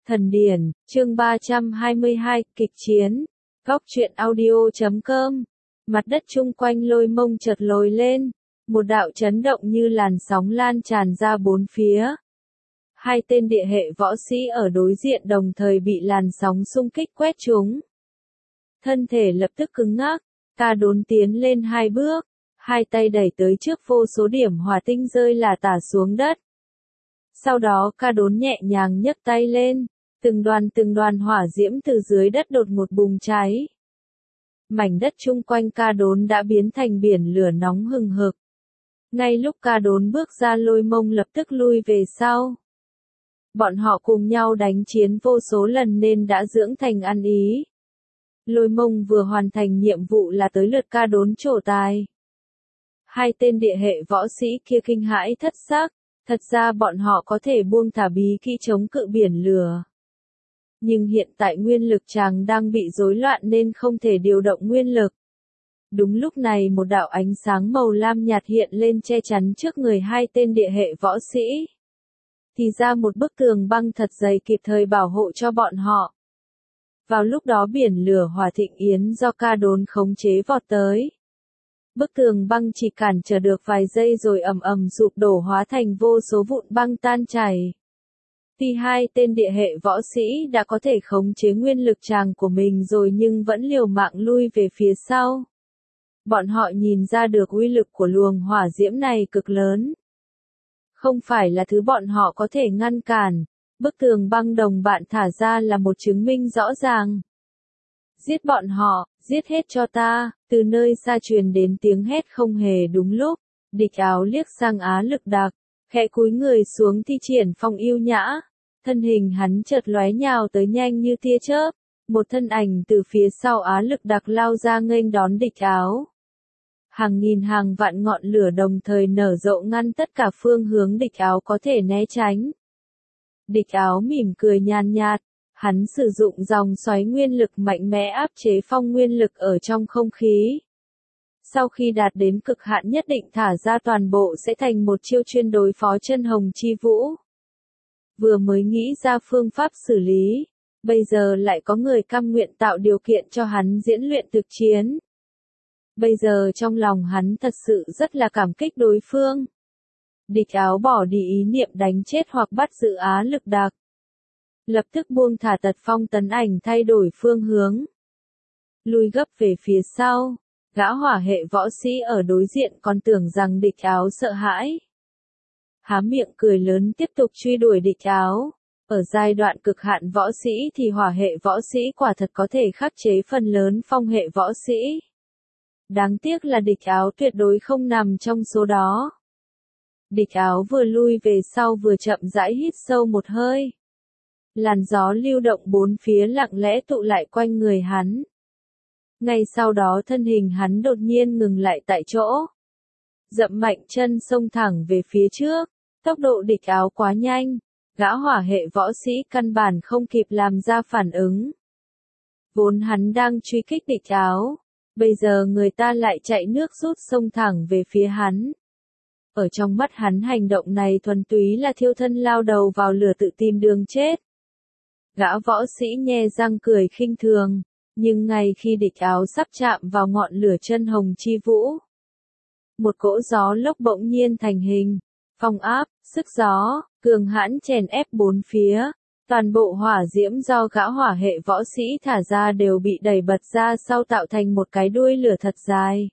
Thần điển, chương 322, kịch chiến. Góc truyện audio.com. Mặt đất chung quanh Lôi Mông chợt lồi lên, một đạo chấn động như làn sóng lan tràn ra bốn phía. Hai tên địa hệ võ sĩ ở đối diện đồng thời bị làn sóng xung kích quét trúng. Thân thể lập tức cứng ngắc, Ca Đốn tiến lên hai bước, hai tay đẩy tới trước, vô số điểm hỏa tinh rơi lả tả xuống đất. Sau đó Ca Đốn nhẹ nhàng nhấc tay lên, từng đoàn hỏa diễm từ dưới đất đột ngột bùng cháy. Mảnh đất chung quanh Ca Đốn đã biến thành biển lửa nóng hừng hực. Ngay lúc Ca Đốn bước ra, Lôi Mông lập tức lui về sau. Bọn họ cùng nhau đánh chiến vô số lần nên đã dưỡng thành ăn ý. Lôi Mông vừa hoàn thành nhiệm vụ là tới lượt Ca Đốn trổ tài. Hai tên địa hệ võ sĩ kia kinh hãi thất sắc, thật ra bọn họ có thể buông thả bí kỹ chống cự biển lửa. Nhưng hiện tại nguyên lực chàng đang bị rối loạn nên không thể điều động nguyên lực. Đúng lúc này một đạo ánh sáng màu lam nhạt hiện lên che chắn trước người hai tên địa hệ võ sĩ. Thì ra một bức tường băng thật dày kịp thời bảo hộ cho bọn họ. Vào lúc đó biển lửa hỏa thịnh yến do Ca Đốn khống chế vọt tới. Bức tường băng chỉ cản trở được vài giây rồi ầm ầm sụp đổ hóa thành vô số vụn băng tan chảy. Tuy hai tên địa hệ võ sĩ đã có thể khống chế nguyên lực tràng của mình rồi nhưng vẫn liều mạng lui về phía sau. Bọn họ nhìn ra được uy lực của luồng hỏa diễm này cực lớn. Không phải là thứ bọn họ có thể ngăn cản, bức tường băng đồng bạn thả ra là một chứng minh rõ ràng. Giết bọn họ, giết hết cho ta, từ nơi xa truyền đến tiếng hét không hề đúng lúc. Địch Áo liếc sang Á Lực Đạc, khẽ cúi người xuống thi triển phong yêu nhã. Thân hình hắn chợt lóe nhào tới nhanh như tia chớp. Một thân ảnh từ phía sau Á Lực Đạc lao ra nghênh đón Địch Áo. Hàng nghìn hàng vạn ngọn lửa đồng thời nở rộ ngăn tất cả phương hướng Địch Áo có thể né tránh. Địch Áo mỉm cười nhàn nhạt, hắn sử dụng dòng xoáy nguyên lực mạnh mẽ áp chế phong nguyên lực ở trong không khí. Sau khi đạt đến cực hạn nhất định thả ra toàn bộ sẽ thành một chiêu chuyên đối phó Chân Hồng Chi Vũ. Vừa mới nghĩ ra phương pháp xử lý, bây giờ lại có người cam nguyện tạo điều kiện cho hắn diễn luyện thực chiến. Bây giờ trong lòng hắn thật sự rất là cảm kích đối phương. Địch Áo bỏ đi ý niệm đánh chết hoặc bắt giữ Á Lực Đạc. Lập tức buông thả tật phong tấn ảnh thay đổi phương hướng. Lui gấp về phía sau, gã hỏa hệ võ sĩ ở đối diện còn tưởng rằng Địch Áo sợ hãi. Há miệng cười lớn tiếp tục truy đuổi Địch Áo. Ở giai đoạn cực hạn võ sĩ thì hỏa hệ võ sĩ quả thật có thể khắc chế phần lớn phong hệ võ sĩ. Đáng tiếc là Địch Áo tuyệt đối không nằm trong số đó. Địch Áo vừa lui về sau vừa chậm rãi hít sâu một hơi. Làn gió lưu động bốn phía lặng lẽ tụ lại quanh người hắn. Ngay sau đó thân hình hắn đột nhiên ngừng lại tại chỗ. Dậm mạnh chân xông thẳng về phía trước, tốc độ Địch Áo quá nhanh, gã hỏa hệ võ sĩ căn bản không kịp làm ra phản ứng. Vốn hắn đang truy kích Địch Áo, bây giờ người ta lại chạy nước rút xông thẳng về phía hắn. Ở trong mắt hắn hành động này thuần túy là thiêu thân lao đầu vào lửa tự tìm đường chết. Gã võ sĩ nhe răng cười khinh thường, nhưng ngay khi Địch Áo sắp chạm vào ngọn lửa Chân Hồng Chi Vũ, một cỗ gió lốc bỗng nhiên thành hình, phong áp, sức gió, cường hãn chèn ép bốn phía, toàn bộ hỏa diễm do gã hỏa hệ võ sĩ thả ra đều bị đẩy bật ra sau tạo thành một cái đuôi lửa thật dài.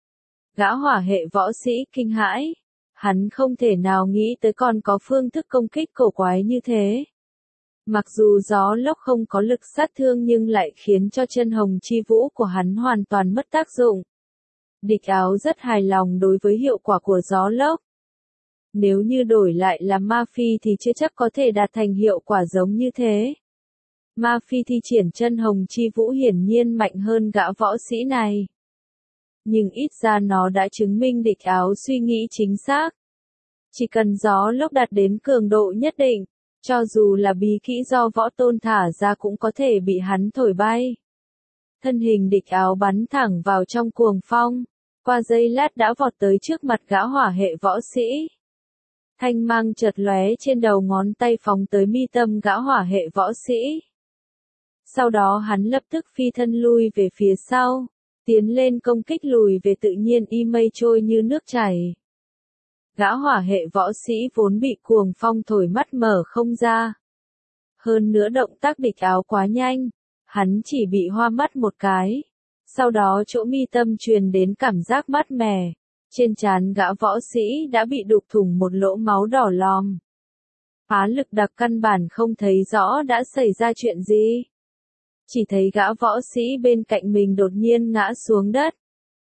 Gã hỏa hệ võ sĩ kinh hãi, hắn không thể nào nghĩ tới còn có phương thức công kích cổ quái như thế. Mặc dù gió lốc không có lực sát thương nhưng lại khiến cho Chân Hồng Chi Vũ của hắn hoàn toàn mất tác dụng. Địch Áo rất hài lòng đối với hiệu quả của gió lốc. Nếu như đổi lại là Ma Phi thì chưa chắc có thể đạt thành hiệu quả giống như thế. Ma Phi thi triển Chân Hồng Chi Vũ hiển nhiên mạnh hơn gã võ sĩ này. Nhưng ít ra nó đã chứng minh Địch Áo suy nghĩ chính xác. Chỉ cần gió lốc đạt đến cường độ nhất định, cho dù là bí kỹ do võ tôn thả ra cũng có thể bị hắn thổi bay. Thân hình Địch Áo bắn thẳng vào trong cuồng phong, qua giây lát đã vọt tới trước mặt gã hỏa hệ võ sĩ. Thanh mang chợt lóe trên đầu ngón tay phóng tới mi tâm gã hỏa hệ võ sĩ. Sau đó hắn lập tức phi thân lui về phía sau, tiến lên công kích lùi về tự nhiên y mây trôi như nước chảy. Gã hỏa hệ võ sĩ vốn bị cuồng phong thổi mắt mở không ra. Hơn nữa động tác địch áo quá nhanh, hắn chỉ bị hoa mắt một cái. Sau đó chỗ mi tâm truyền đến cảm giác mát mẻ, trên trán gã võ sĩ đã bị đục thủng một lỗ máu đỏ lòm. Á Lực Đặc căn bản không thấy rõ đã xảy ra chuyện gì. Chỉ thấy gã võ sĩ bên cạnh mình đột nhiên ngã xuống đất.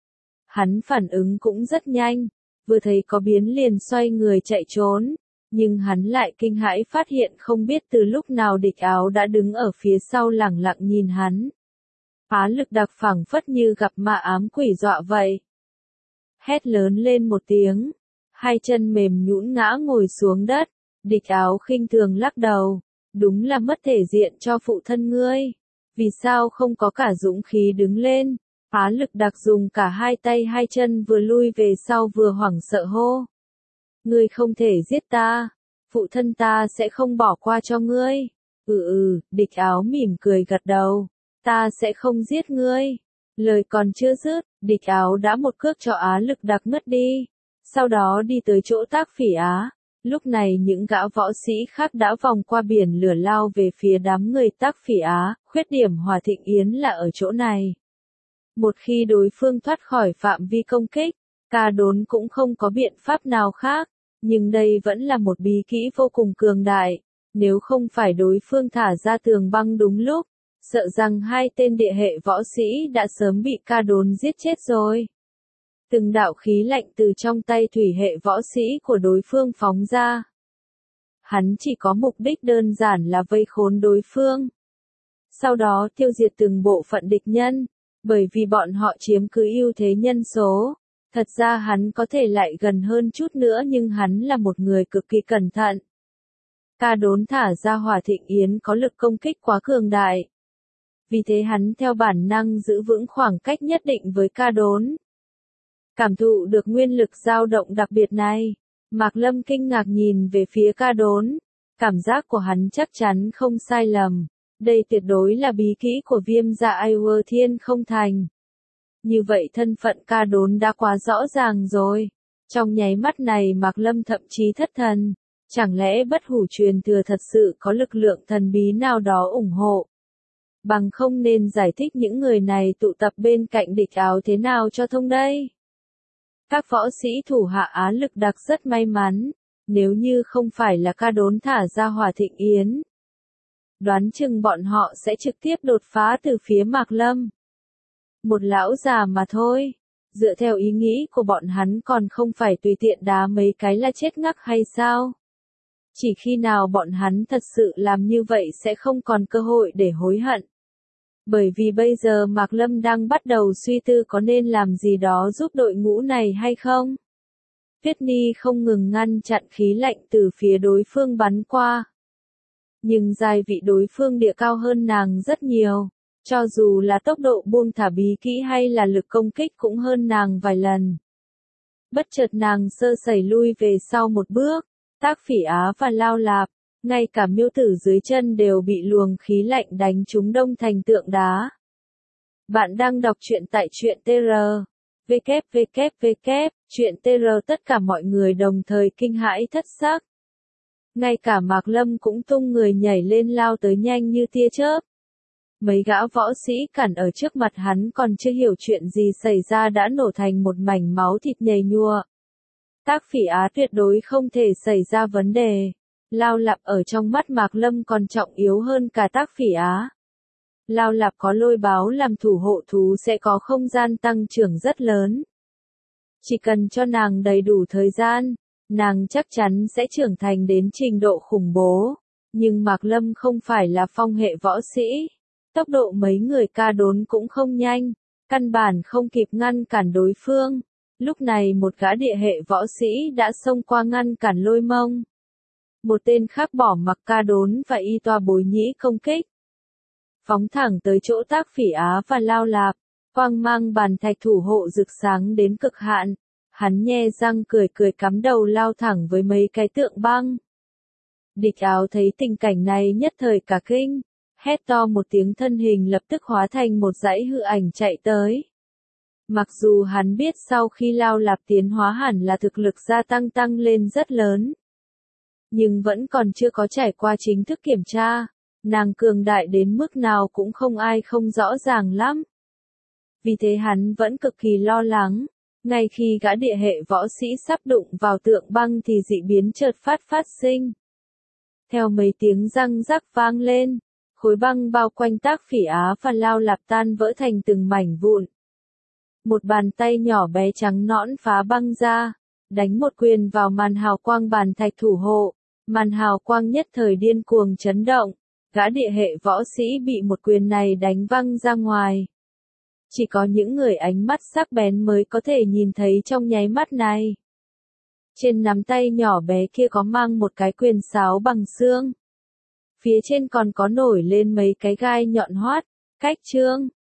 Hắn phản ứng cũng rất nhanh, vừa thấy có biến liền xoay người chạy trốn, nhưng hắn lại kinh hãi phát hiện không biết từ lúc nào địch áo đã đứng ở phía sau lẳng lặng nhìn hắn. Á Lực Đặc phảng phất như gặp ma ám quỷ dọa vậy. Hét lớn lên một tiếng, hai chân mềm nhũn ngã ngồi xuống đất, địch áo khinh thường lắc đầu, đúng là mất thể diện cho phụ thân ngươi, vì sao không có cả dũng khí đứng lên. Á Lực Đặc dùng cả hai tay hai chân vừa lui về sau vừa hoảng sợ hô. Ngươi không thể giết ta, phụ thân ta sẽ không bỏ qua cho ngươi. Địch áo mỉm cười gật đầu, ta sẽ không giết ngươi. Lời còn chưa dứt, địch áo đã một cước cho Á Lực Đặc ngất đi, sau đó đi tới chỗ Tác Phỉ Á. Lúc này những gã võ sĩ khác đã vòng qua biển lửa lao về phía đám người Tác Phỉ Á, khuyết điểm Hòa Thịnh Yến là ở chỗ này. Một khi đối phương thoát khỏi phạm vi công kích, Ca Đốn cũng không có biện pháp nào khác, nhưng đây vẫn là một bí kỹ vô cùng cường đại, nếu không phải đối phương thả ra tường băng đúng lúc, sợ rằng hai tên địa hệ võ sĩ đã sớm bị Ca Đốn giết chết rồi. Từng đạo khí lạnh từ trong tay thủy hệ võ sĩ của đối phương phóng ra. Hắn chỉ có mục đích đơn giản là vây khốn đối phương. Sau đó tiêu diệt từng bộ phận địch nhân, bởi vì bọn họ chiếm cứ ưu thế nhân số. Thật ra hắn có thể lại gần hơn chút nữa nhưng hắn là một người cực kỳ cẩn thận. Ca Đốn thả ra Hòa Thịnh Yến có lực công kích quá cường đại. Vì thế hắn theo bản năng giữ vững khoảng cách nhất định với Ca Đốn. Cảm thụ được nguyên lực dao động đặc biệt này, Mạc Lâm kinh ngạc nhìn về phía Ca Đốn. Cảm giác của hắn chắc chắn không sai lầm. Đây tuyệt đối là bí kỹ của Viêm Dạ Aiwer Thiên không thành. Như vậy thân phận Ca Đốn đã quá rõ ràng rồi. Trong nháy mắt này Mạc Lâm thậm chí thất thần. Chẳng lẽ bất hủ truyền thừa thật sự có lực lượng thần bí nào đó ủng hộ? Bằng không nên giải thích những người này tụ tập bên cạnh địch áo thế nào cho thông đây? Các võ sĩ thủ hạ Á Lực Đặc rất may mắn, nếu như không phải là Ca Đốn thả ra Hòa Thịnh Yến. Đoán chừng bọn họ sẽ trực tiếp đột phá từ phía Mạc Lâm. Một lão già mà thôi, dựa theo ý nghĩ của bọn hắn còn không phải tùy tiện đá mấy cái là chết ngắc hay sao? Chỉ khi nào bọn hắn thật sự làm như vậy sẽ không còn cơ hội để hối hận. Bởi vì bây giờ Mạc Lâm đang bắt đầu suy tư có nên làm gì đó giúp đội ngũ này hay không. Tuyết Ni không ngừng ngăn chặn khí lạnh từ phía đối phương bắn qua. Nhưng giai vị đối phương địa cao hơn nàng rất nhiều, cho dù là tốc độ buông thả bí kỹ hay là lực công kích cũng hơn nàng vài lần. Bất chợt nàng sơ sẩy lui về sau một bước, Tác Phỉ Á và Lao Lạp, ngay cả miêu tử dưới chân đều bị luồng khí lạnh đánh trúng đông thành tượng đá. Bạn đang đọc truyện tại truyện tr. www. Truyện tr. Tất cả mọi người đồng thời kinh hãi thất sắc. Ngay cả Mạc Lâm cũng tung người nhảy lên lao tới nhanh như tia chớp. Mấy gã võ sĩ cản ở trước mặt hắn còn chưa hiểu chuyện gì xảy ra đã nổ thành một mảnh máu thịt nhầy nhụa. Tác Phỉ Á tuyệt đối không thể xảy ra vấn đề. Lao Lạp ở trong mắt Mạc Lâm còn trọng yếu hơn cả Tác Phỉ Á. Lao Lạp có lôi báo làm thủ hộ thú sẽ có không gian tăng trưởng rất lớn. Chỉ cần cho nàng đầy đủ thời gian, nàng chắc chắn sẽ trưởng thành đến trình độ khủng bố. Nhưng Mạc Lâm không phải là phong hệ võ sĩ. Tốc độ mấy người Ca Đốn cũng không nhanh, căn bản không kịp ngăn cản đối phương. Lúc này một gã địa hệ võ sĩ đã xông qua ngăn cản Lôi Mông. Một tên khác bỏ mặc Ca Đốn và Y Toa Bối Nhĩ công kích. Phóng thẳng tới chỗ Tác Phỉ Á và Lao Lạp, quang mang bàn thạch thủ hộ rực sáng đến cực hạn. Hắn nhe răng cười cười cắm đầu lao thẳng với mấy cái tượng băng. Địch Áo thấy tình cảnh này nhất thời cả kinh, hét to một tiếng thân hình lập tức hóa thành một dãy hư ảnh chạy tới. Mặc dù hắn biết sau khi Lao Lạp tiến hóa hẳn là thực lực gia tăng lên rất lớn, nhưng vẫn còn chưa có trải qua chính thức kiểm tra, nàng cường đại đến mức nào cũng không ai không rõ ràng lắm. Vì thế hắn vẫn cực kỳ lo lắng, ngay khi gã địa hệ võ sĩ sắp đụng vào tượng băng thì dị biến chợt phát sinh. Theo mấy tiếng răng rắc vang lên, khối băng bao quanh Tác Phỉ Á và Lao Lạp tan vỡ thành từng mảnh vụn. Một bàn tay nhỏ bé trắng nõn phá băng ra, đánh một quyền vào màn hào quang bàn thạch thủ hộ, màn hào quang nhất thời điên cuồng chấn động, gã địa hệ võ sĩ bị một quyền này đánh văng ra ngoài. Chỉ có những người ánh mắt sắc bén mới có thể nhìn thấy trong nháy mắt này. Trên nắm tay nhỏ bé kia có mang một cái quyền sáo bằng xương. Phía trên còn có nổi lên mấy cái gai nhọn hoắt, cách chương.